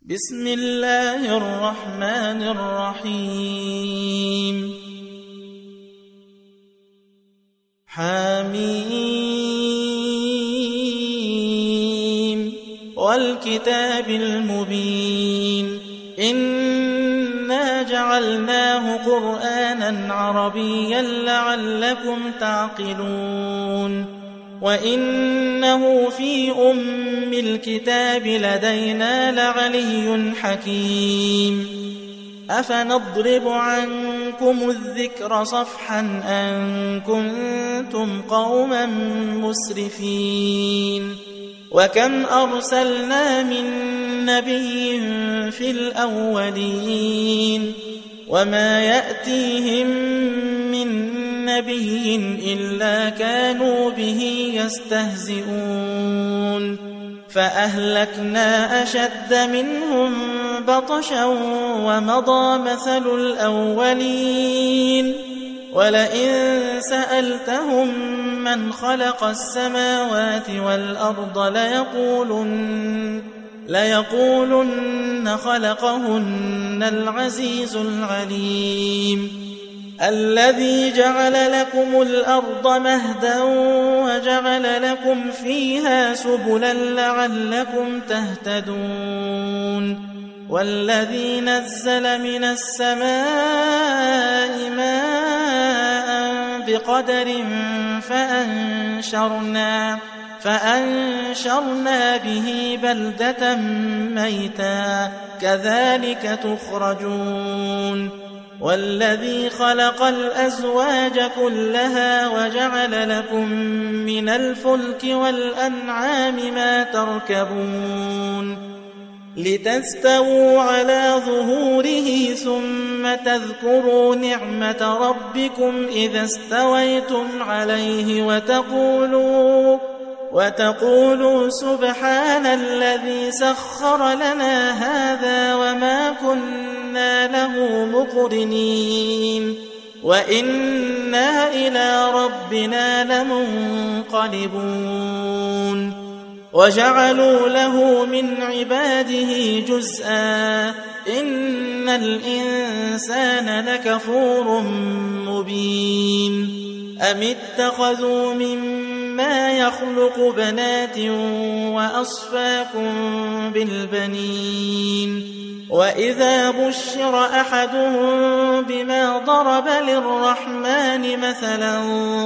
بسم الله الرحمن الرحيم حميم والكتاب المبين إنا جعلناه قرآنا عربيا لعلكم تعقلون وإنه في أم الكتاب لدينا لعلي حكيم أفنضرب عنكم الذكر صفحا أن كنتم قوما مسرفين وكم أرسلنا من نبي في الأولين وما يأتيهم من نبي إلا كانوا به يستهزئون فأهلكنا أشد منهم بطشا ومضى مثل الأولين ولئن سألتهم من خلق السماوات والأرض ليقولن خلقهن العزيز العليم الذي جعل لكم الأرض مهدا وجعل لكم فيها سبلا لعلكم تهتدون والذي نزل من السماء ماء بقدر فأنشرنا به بلدة ميتا كذلك تخرجون والذي خلق الأزواج كلها وجعل لكم من الفلك والأنعام ما تركبون لتستووا على ظهوره ثم تذكروا نعمة ربكم إذا استويتم عليه وتقولوا سبحان الذي سخر لنا هذا وما كنا له مقرنين وإنا إلى ربنا لمنقلبون وجعلوا له من عباده جزءا إن الإنسان لكفور مبين أم اتخذوا مما يخلق بنات وأصفاكم بالبنين وإذا بشر أحدهم بما ضرب للرحمن مثلا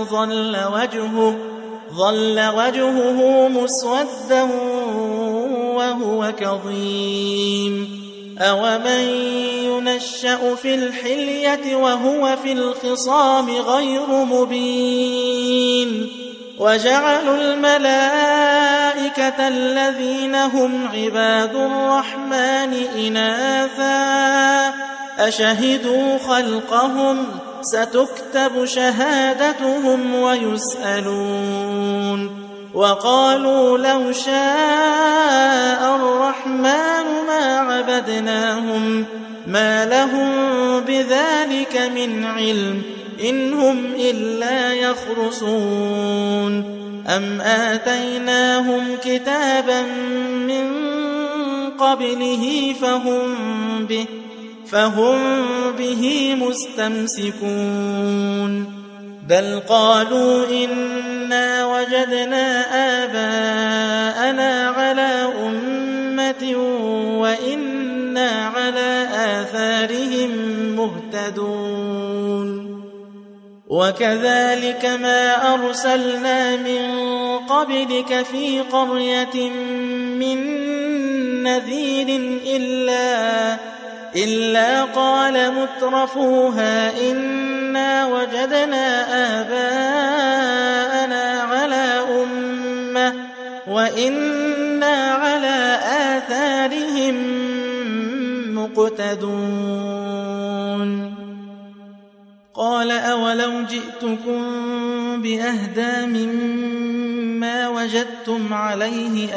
ظل وجهه مسودا وهو كظيم أومن ينشأ في الحلية وهو في الخصام غير مبين وجعلوا الملائكة الذين هم عباد الرحمن إناثا أشهدوا خلقهم ستكتب شهادتهم ويسألون وقالوا لو شاء الرحمن ما عبدناهم ما لهم بذلك من علم إن هم إلا يخرصون أم آتيناهم كتابا من قبله فهم به مستمسكون بل قالوا إنا وجدنا آباءنا على أمة وإنا على آثارهم مهتدون وكذلك ما أرسلنا من قبلك في قرية من نذير إلا قال مترفوها إنا وجدنا آباءنا على أمة وإنا على آثارهم مقتدون قال أولو جئتكم بأهدى مما وجدتم عليه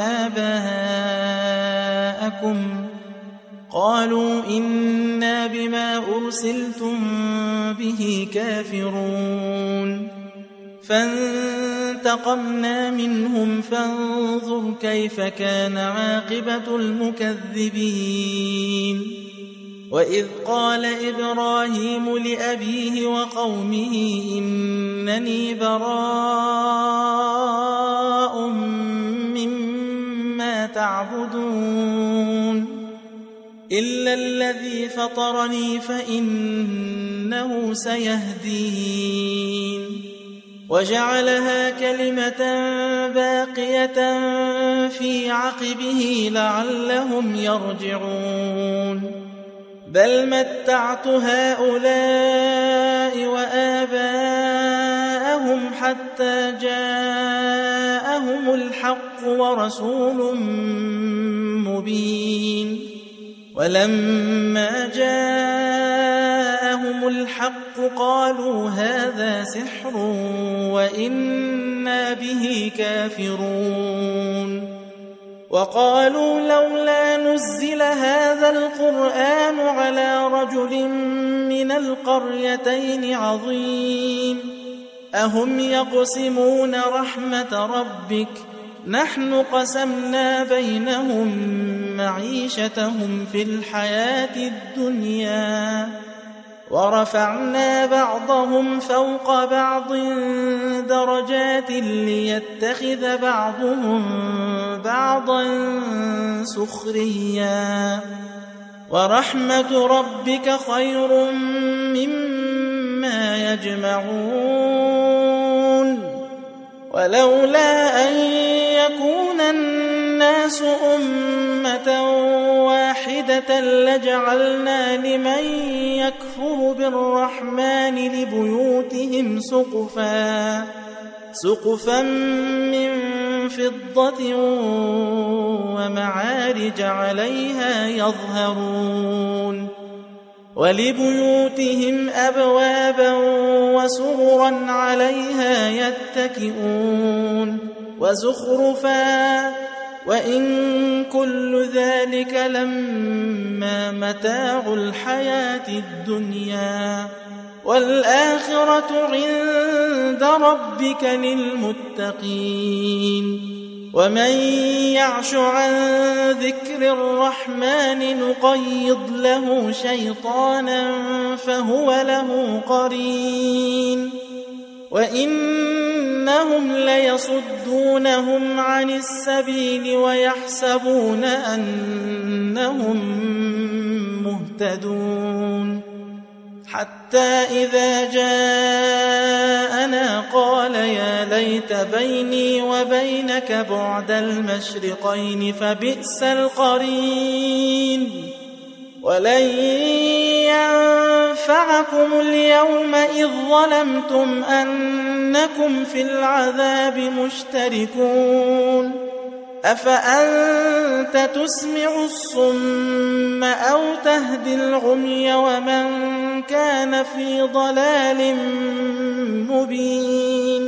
آباءكم قالوا إنا بما أرسلتم به كافرون فانتقمنا منهم فانظر كيف كان عاقبة المكذبين وإذ قال إبراهيم لأبيه وقومه إنني براء مما تعبدون إلا الذي فطرني فإنه سيهدين وجعلها كلمة باقية في عقبه لعلهم يرجعون بل متعت هؤلاء وآباءهم حتى جاءهم الحق ورسول مبين ولما جاءهم الحق قالوا هذا سحر وإنا به كافرون وقالوا لولا نزل هذا القرآن على رجل من القريتين عظيم أهم يقسمون رحمة ربك نحن قسمنا بينهم معيشتهم في الحياة الدنيا ورفعنا بعضهم فوق بعض درجات ليتخذ بعضهم بعضا سخريا ورحمة ربك خير مما يجمعون ولولا أن يكون الناس أمة واحدة لجعلنا لمن يكفر بالرحمن لبيوتهم سقفا من فضة ومعارج عليها يظهرون ولبيوتهم أبوابا وسررا عليها يتكئون وزخرفا وإن كل ذلك لما متاع الحياة الدنيا والآخرة عند ربك للمتقين ومن يعش عن ذكر الرحمن نقيض له شيطانا فهو له قرين وإنهم ليصدونهم عن السبيل ويحسبون أنهم مهتدون حتى إذا جاءنا قال يا ليت بيني وبينك بعد المشرقين فبئس القرين ولن ينفعكم اليوم إذ ظلمتم أنكم في العذاب مشتركون أفأنت تسمع الصم أو تهدي العمي ومن كان في ضلال مبين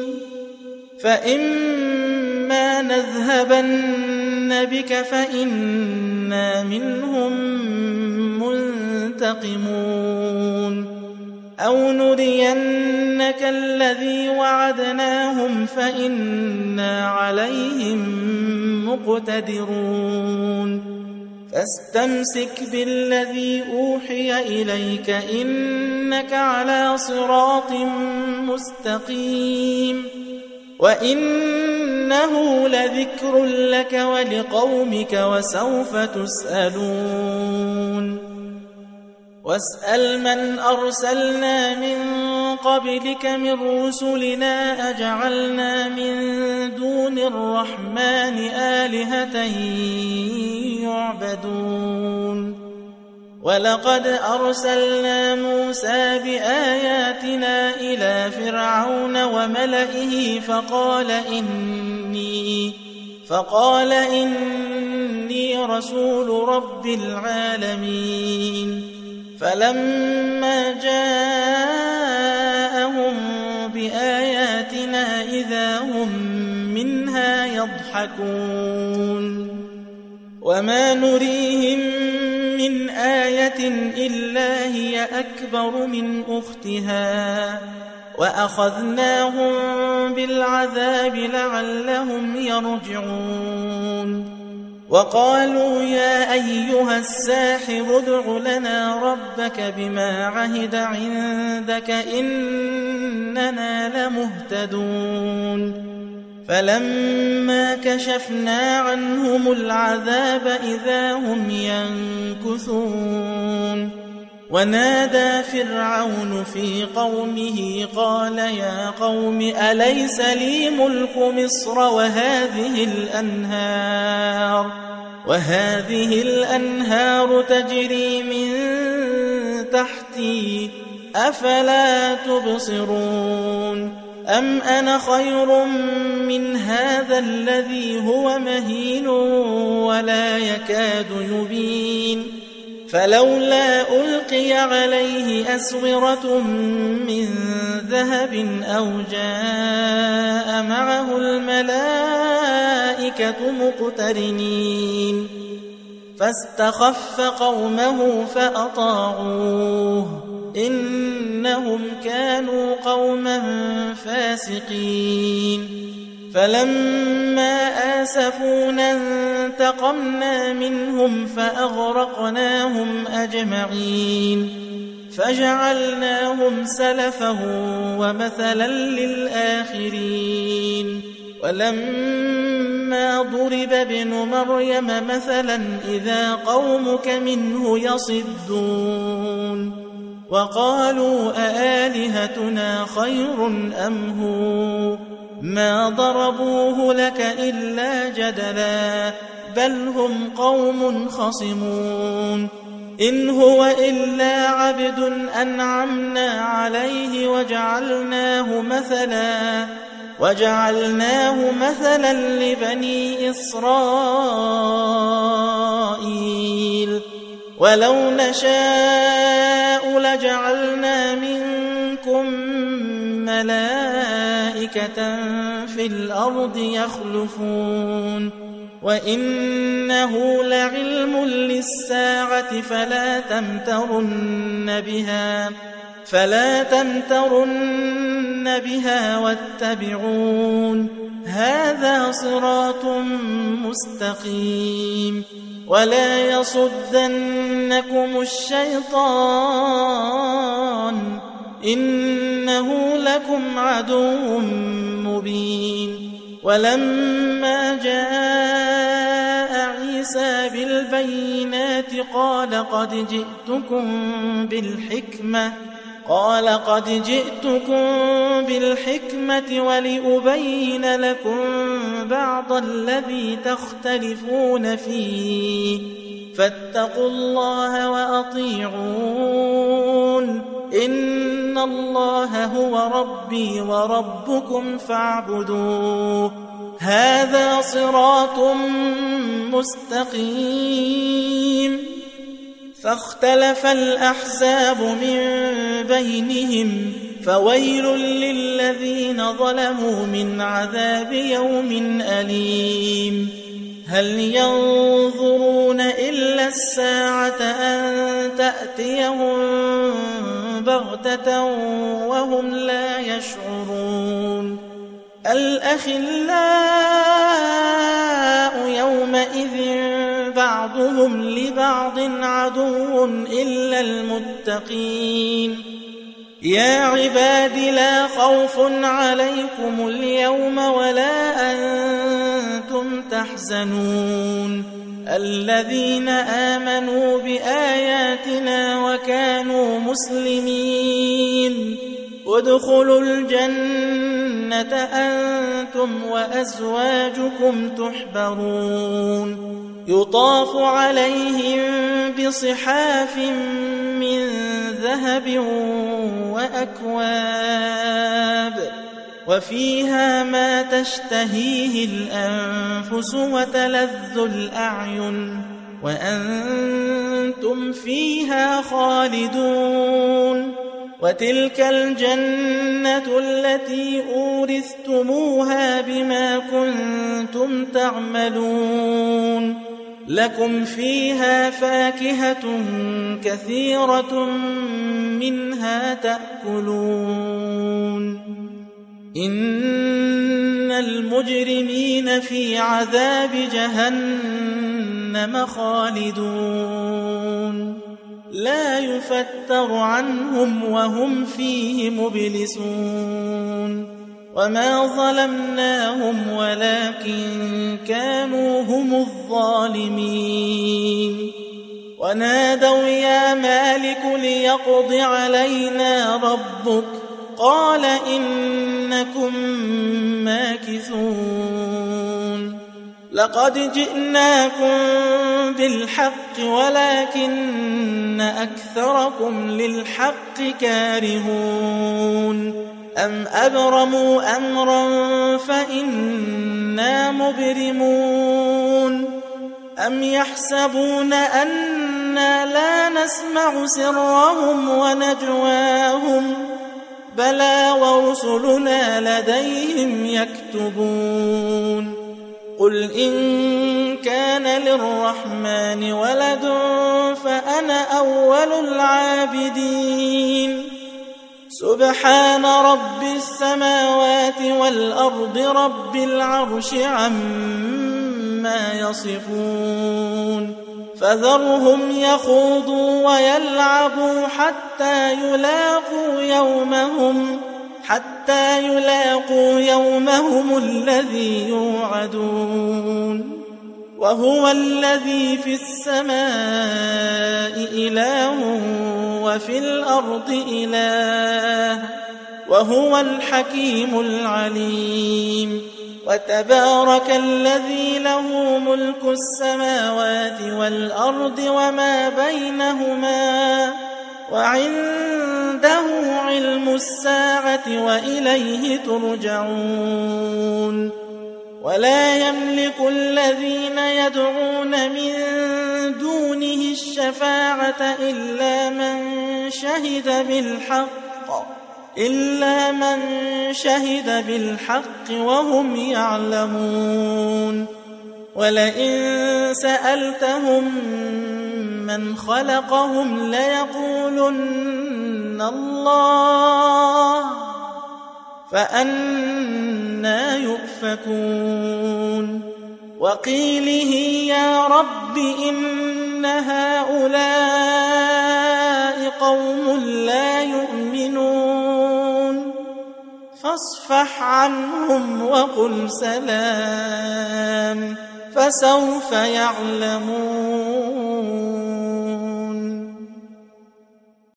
فإما نذهبن بك فإنا منهم منتقمون أو نرينك الذي وعدناهم فإنا عليهم مقتدرون فاستمسك بالذي أوحي إليك إنك على صراط مستقيم وإنه لذكر لك ولقومك وسوف تسألون واسأل من أرسلنا من قبلك من رسلنا أجعلنا من دون الرحمن آلهة يعبدون ولقد أرسلنا موسى بآياتنا إلى فرعون وملئه فقال إني رسول رب العالمين فلما جاءهم بآياتنا إذا هم منها يضحكون وما نريهم من آية إلا هي أكبر من أختها وأخذناهم بالعذاب لعلهم يرجعون وقالوا يا أيها الساحر ادع لنا ربك بما عهد عندك إننا لمهتدون فلما كشفنا عنهم العذاب إذا هم ينكثون ونادى فرعون في قومه قال يا قوم أليس لي ملك مصر وهذه الأنهار تجري من تحتي أفلا تبصرون أم أنا خير من هذا الذي هو مهين ولا يكاد يبين فلولا ألقي عليه أسورة من ذهب أو جاء معه الملائكة مقترنين فاستخف قومه فأطاعوه إنهم كانوا قوما فاسقين فلما آسفونا انتقمنا منهم فأغرقناهم أجمعين فجعلناهم سلفا ومثلا للآخرين ولما ضرب ابن مريم مثلا إذا قومك منه يصدون وقالوا أآلهتنا خير أم هو ما ضربوه لك إلا جدلا بل هم قوم خصمون إن هو إلا عبد أنعمنا عليه وجعلناه مثلا لبني إسرائيل ولو نشاء لجعلنا منكم ملائكة في الأرض يخلفون وإنه لعلم للساعة فلا تمترن بها واتبعون هذا صراط مستقيم ولا يصدنكم الشيطان إنه لكم عدو مبين ولما جاء عيسى بالبينات قال قد جئتكم بالحكمة ولأبين لكم بعض الذي تختلفون فيه فاتقوا الله وأطيعون إن الله هو ربي وربكم فاعبدوه هذا صراط مستقيم فاختلف الأحزاب من بينهم فويل للذين ظلموا من عذاب يوم أليم هل ينظرون إلا الساعة أن تأتيهم بغتة وهم لا يشعرون الأخلاء يومئذ بعضهم لبعض عدو إلا المتقين يا عباد لا خوف عليكم اليوم ولا أنتم تحزنون الذين آمنوا بآياتنا وكانوا مسلمين ادخلوا الجنة أنتم وأزواجكم تحبرون يطاف عليهم بصحاف من ذهب وأكواب وفيها ما تشتهيه الأنفس وتلذ الأعين وأنتم فيها خالدون وتلك الجنة التي أورثتموها بما كنتم تعملون لكم فيها فاكهة كثيرة منها تأكلون إن المجرمين في عذاب جهنم خالدون لا يفتر عنهم وهم فيه مبلسون وما ظلمناهم ولكن كانوا هم الظالمين ونادوا يا مالك ليقض علينا ربك قال إنكم ماكثون لقد جئناكم بالحق ولكن أكثركم للحق كارهون أم أبرموا أمرا فإنا مبرمون أم يحسبون أنا لا نسمع سرهم ونجواهم بلى ورسلنا لديهم يكتبون قل إن كان للرحمن ولد فأنا أول العابدين سبحان رب السماوات والأرض رب العرش عما يصفون فذرهم يخوضوا ويلعبوا حتى يلاقوا يومهم الذي يوعدون وهو الذي في السماء إله وفي الأرض إله وهو الحكيم العليم وتبارك الذي له ملك السماوات والأرض وما بينهما وعنده علم الساعة وإليه ترجعون ولا يملك الذين يدعون من دونه الشفاعة إلا من شهد بالحق وهم يعلمون ولئن سألتهم من خلقهم ليقولن الله فأنى يؤفكون وقيله يا رب إن هؤلاء قوم لا يؤمنون فاصفح عنهم وقل سلام فسوف يعلمون